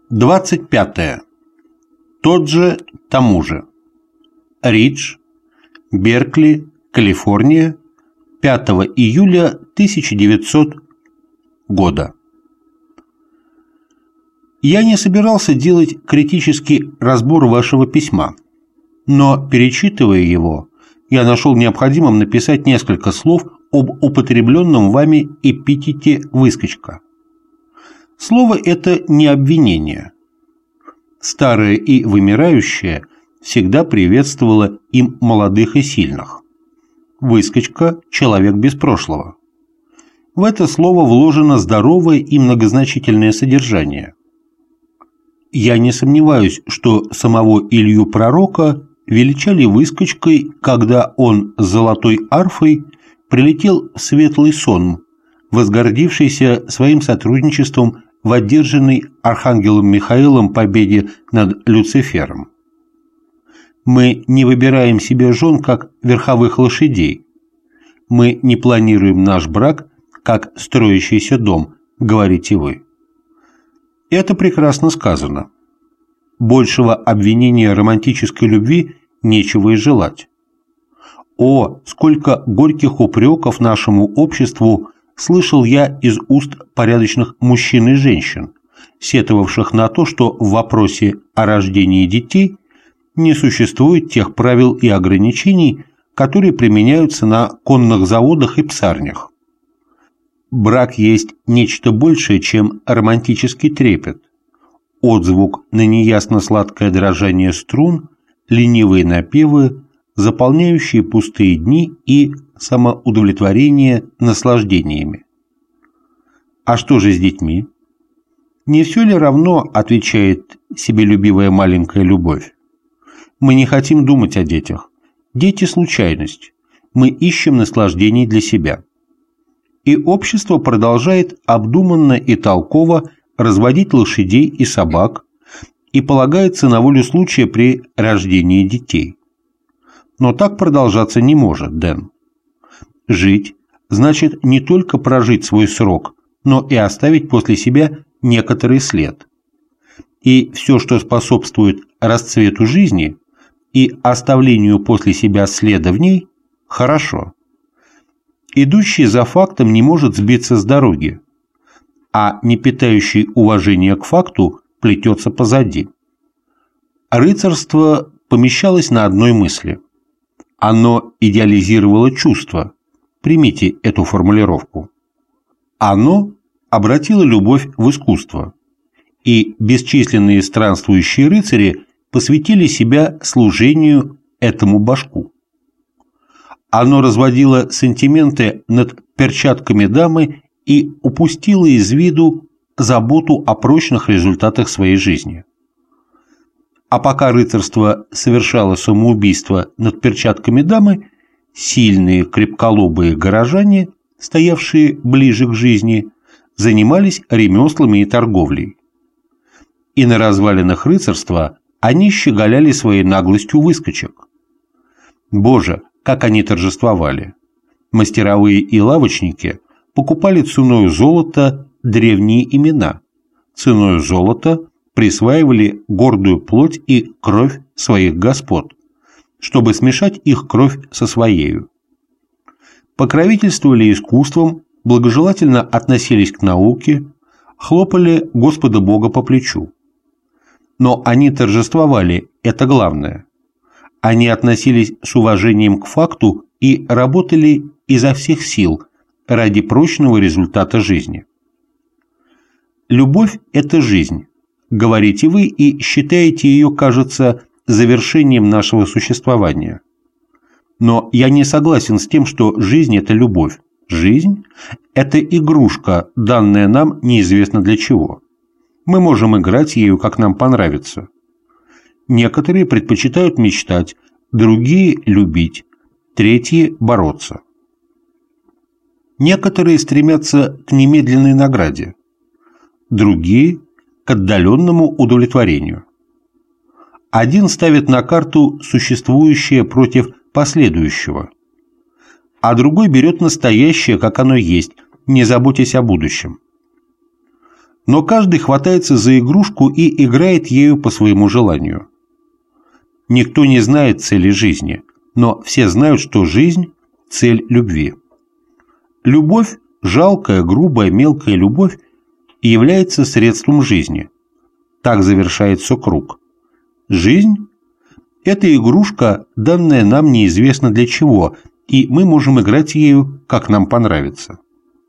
25. Тот же, тому же. Ридж, Беркли, Калифорния, 5 июля 1900 года. Я не собирался делать критический разбор вашего письма, но, перечитывая его, я нашел необходимым написать несколько слов об употребленном вами эпитете «выскочка». Слово это не обвинение. Старое и вымирающее всегда приветствовало им молодых и сильных. Выскочка – человек без прошлого. В это слово вложено здоровое и многозначительное содержание. Я не сомневаюсь, что самого Илью Пророка величали выскочкой, когда он с золотой арфой прилетел в светлый сон, возгордившийся своим сотрудничеством в одержанной архангелом Михаилом победе над Люцифером. Мы не выбираем себе жен как верховых лошадей. Мы не планируем наш брак как строящийся дом, говорите вы. Это прекрасно сказано. Большего обвинения романтической любви нечего и желать. О, сколько горьких упреков нашему обществу слышал я из уст порядочных мужчин и женщин, сетовавших на то, что в вопросе о рождении детей не существует тех правил и ограничений, которые применяются на конных заводах и псарнях. Брак есть нечто большее, чем романтический трепет, отзвук на неясно сладкое дрожание струн, ленивые напевы, заполняющие пустые дни и самоудовлетворение наслаждениями. А что же с детьми? Не все ли равно, отвечает себелюбивая маленькая любовь? Мы не хотим думать о детях. Дети – случайность. Мы ищем наслаждений для себя. И общество продолжает обдуманно и толково разводить лошадей и собак и полагается на волю случая при рождении детей. Но так продолжаться не может, Дэн. Жить значит не только прожить свой срок, но и оставить после себя некоторый след. И все, что способствует расцвету жизни и оставлению после себя следа в ней, хорошо. Идущий за фактом не может сбиться с дороги, а не питающий уважения к факту плетется позади. Рыцарство помещалось на одной мысли. Оно идеализировало чувство. Примите эту формулировку. Оно обратило любовь в искусство, и бесчисленные странствующие рыцари посвятили себя служению этому божку. Оно разводило сантименты над перчатками дамы и упустило из виду заботу о прочных результатах своей жизни. А пока рыцарство совершало самоубийство над перчатками дамы, сильные крепколобые горожане, стоявшие ближе к жизни, занимались ремеслами и торговлей. И на развалинах рыцарства они щеголяли своей наглостью выскочек. Боже, как они торжествовали! Мастеровые и лавочники покупали ценою золота древние имена, ценою золота присваивали гордую плоть и кровь своих господ, чтобы смешать их кровь со своею. Покровительствовали искусством, благожелательно относились к науке, хлопали Господа Бога по плечу. Но они торжествовали, это главное. Они относились с уважением к факту и работали изо всех сил ради прочного результата жизни. Любовь – это жизнь, говорите вы и считаете ее, кажется, завершением нашего существования. Но я не согласен с тем, что жизнь – это любовь. Жизнь – это игрушка, данная нам неизвестно для чего. Мы можем играть ею, как нам понравится. Некоторые предпочитают мечтать, другие – любить, третьи – бороться. Некоторые стремятся к немедленной награде, другие – к отдаленному удовлетворению. Один ставит на карту существующее против последующего, а другой берет настоящее, как оно есть, не заботясь о будущем. но каждый хватается за игрушку и играет ею по своему желанию. Никто не знает цели жизни, но все знают, что жизнь – цель любви. Любовь, жалкая, грубая, мелкая любовь, является средством жизни. Так завершается круг. Жизнь – это игрушка, данная нам неизвестно для чего, и мы можем играть ею, как нам понравится.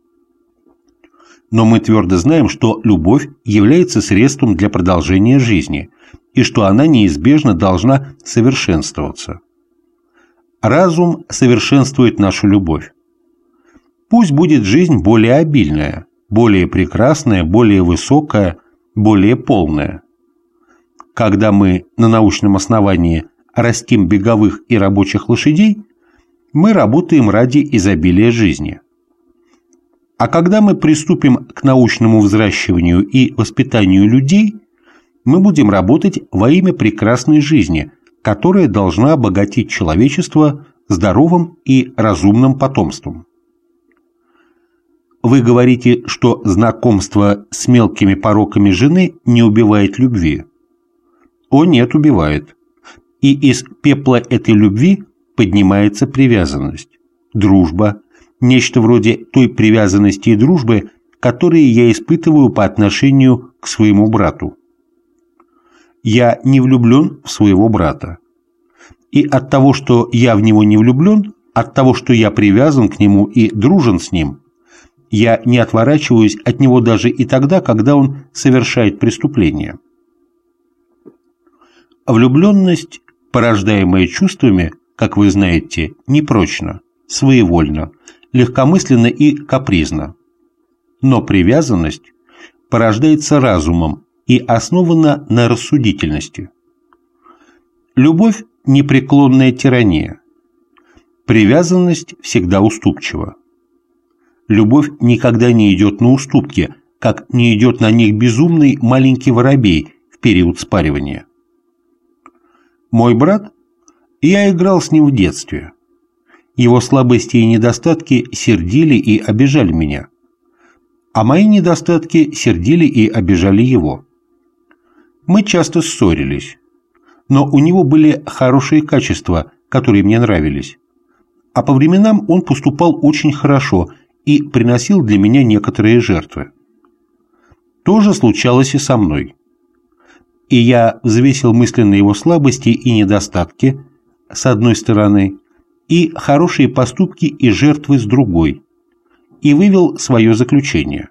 Но мы твердо знаем, что любовь является средством для продолжения жизни, и что она неизбежно должна совершенствоваться. Разум совершенствует нашу любовь. Пусть будет жизнь более обильная, более прекрасная, более высокая, более полная. Когда мы на научном основании растим беговых и рабочих лошадей, мы работаем ради изобилия жизни. А когда мы приступим к научному взращиванию и воспитанию людей, мы будем работать во имя прекрасной жизни, которая должна обогатить человечество здоровым и разумным потомством. Вы говорите, что знакомство с мелкими пороками жены не убивает любви. О нет, убивает. И из пепла этой любви поднимается привязанность, дружба, нечто вроде той привязанности и дружбы, которые я испытываю по отношению к своему брату. Я не влюблен в своего брата. И от того, что я в него не влюблен, от того, что я привязан к нему и дружен с ним, я не отворачиваюсь от него даже и тогда, когда он совершает преступление. Влюбленность, порождаемая чувствами, как вы знаете, непрочна, своевольна, легкомысленно и капризно. Но привязанность порождается разумом и основана на рассудительности. Любовь – непреклонная тирания. Привязанность всегда уступчива. Любовь никогда не идет на уступки, как не идет на них безумный маленький воробей в период спаривания. Мой брат, я играл с ним в детстве. Его слабости и недостатки сердили и обижали меня, а мои недостатки сердили и обижали его. Мы часто ссорились, но у него были хорошие качества, которые мне нравились, а по временам он поступал очень хорошо и приносил для меня некоторые жертвы. То же случалось и со мной. И я взвесил мысленно его слабости и недостатки с одной стороны и хорошие поступки и жертвы с другой, и вывел свое заключение.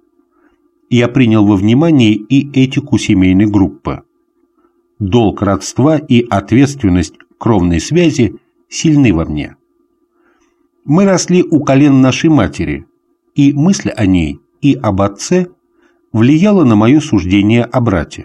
Я принял во внимание и этику семейной группы. Долг родства и ответственность кровной связи сильны во мне. Мы росли у колен нашей матери, и мысль о ней и об отце влияла на мое суждение о брате.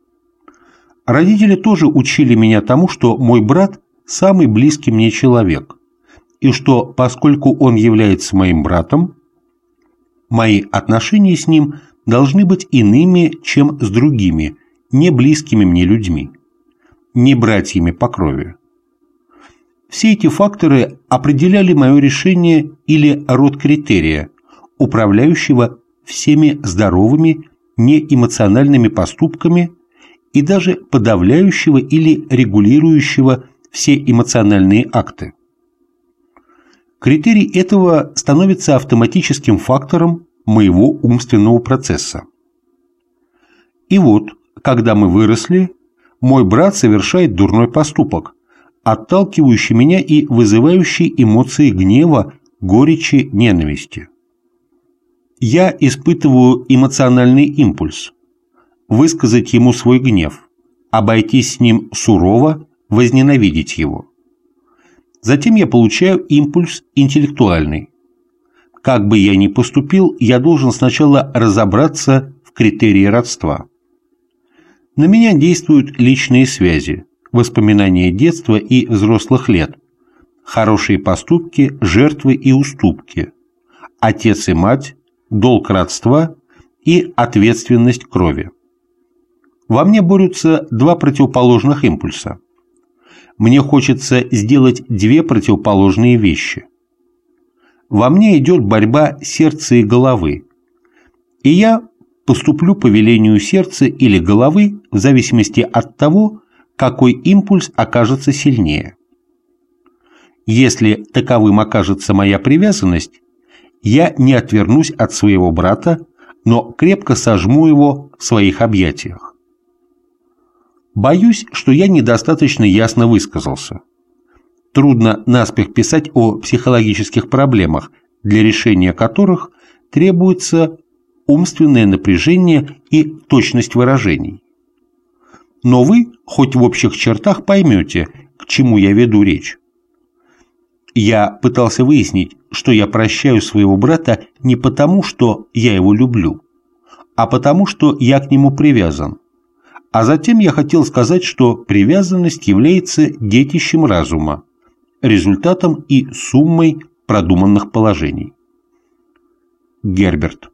Родители тоже учили меня тому, что мой брат – самый близкий мне человек, и что, поскольку он является моим братом, мои отношения с ним должны быть иными, чем с другими, не близкими мне людьми, не братьями по крови. Все эти факторы определяли мое решение или род критерия, управляющего всеми здоровыми, неэмоциональными поступками и даже подавляющего или регулирующего все эмоциональные акты. Критерий этого становится автоматическим фактором моего умственного процесса. И вот, когда мы выросли, мой брат совершает дурной поступок, отталкивающий меня и вызывающий эмоции гнева, горечи, ненависти. Я испытываю эмоциональный импульс – высказать ему свой гнев, обойтись с ним сурово, возненавидеть его. Затем я получаю импульс интеллектуальный. Как бы я ни поступил, я должен сначала разобраться в критерии родства. На меня действуют личные связи, воспоминания детства и взрослых лет, хорошие поступки, жертвы и уступки, отец и мать, долг родства и ответственность крови. Во мне борются два противоположных импульса. Мне хочется сделать две противоположные вещи. Во мне идет борьба сердца и головы, и я поступлю по велению сердца или головы в зависимости от того, какой импульс окажется сильнее. Если таковым окажется моя привязанность, я не отвернусь от своего брата, но крепко сожму его в своих объятиях. Боюсь, что я недостаточно ясно высказался. Трудно наспех писать о психологических проблемах, для решения которых требуется умственное напряжение и точность выражений. Но вы, хоть в общих чертах, поймете, к чему я веду речь. Я пытался выяснить, что я прощаю своего брата не потому, что я его люблю, а потому, что я к нему привязан. А затем я хотел сказать, что привязанность является детищем разума, результатом и суммой продуманных положений. Герберт.